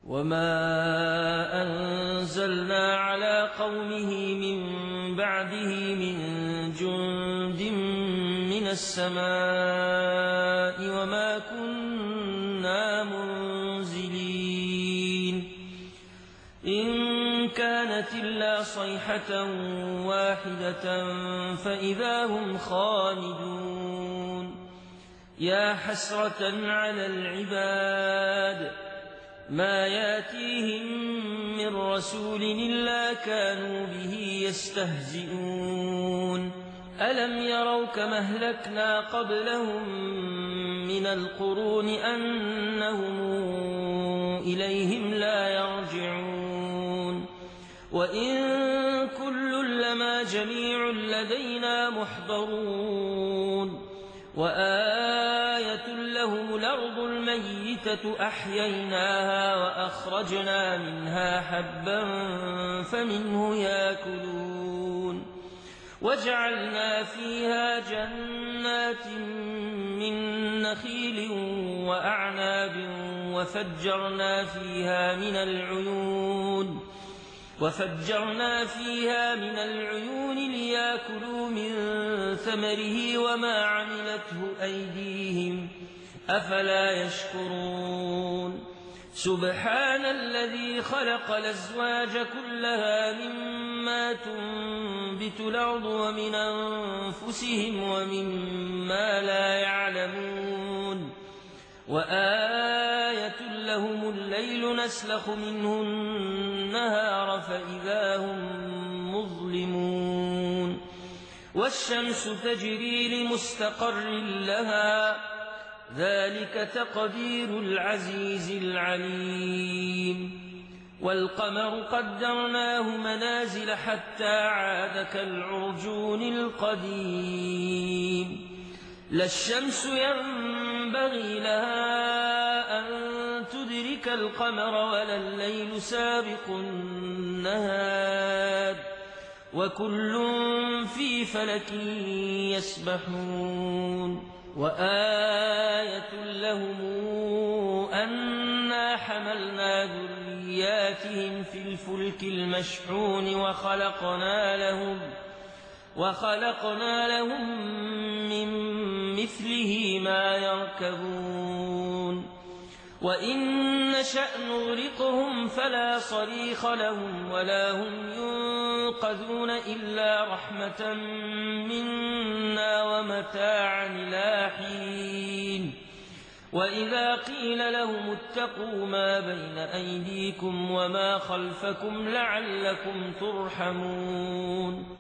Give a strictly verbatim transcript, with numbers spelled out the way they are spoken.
وما أنزلنا على قومه من بعده من جند من السماء وما كنا منزلين إن كانت إلا صيحة واحدة فإذا هم خامدون يا حسرة على العباد ما ياتيهم من رسول إلا كانوا به يستهزئون ألم يروا كما أهلكنا قبلهم من القرون أنهم إليهم لا يرجعون وإن كل لما جميع لدينا محضرون وآية لهم الأرض الميتة أحييناها وأخرجنا منها حبا فمنه يأكلون وجعلنا فيها جنات من نخيل وأعناب وفجرنا فيها من العيون وفجرنا فيها من العيون ليأكلوا من ثمره وما عملته أيديهم أفلا يشكرون سبحان الذي خلق الأزواج كلها مما تنبت الأرض ومن أنفسهم ومما لا يعلمون وآية لهم الليل نسلخ منه النهار فإذا هم مظلمون والشمس تجري لمستقر لها ذلك تقدير العزيز العليم والقمر قدرناه منازل حتى عاد كالعرجون القديم لا الشمس ينبغي لها أن تدرك القمر ولا الليل سابق النهار وكل في فلك يسبحون وآية لهم أنا حملنا ذرياتهم في الفلك المشحون وخلقنا لهم وخلقنا لهم من مثله ما يركبون وإن نشأ نغرقهم فلا صريخ لهم ولا هم ينقذون إلا رحمة منا ومتاعا إلى حين وإذا قيل لهم اتقوا ما بين أيديكم وما خلفكم لعلكم ترحمون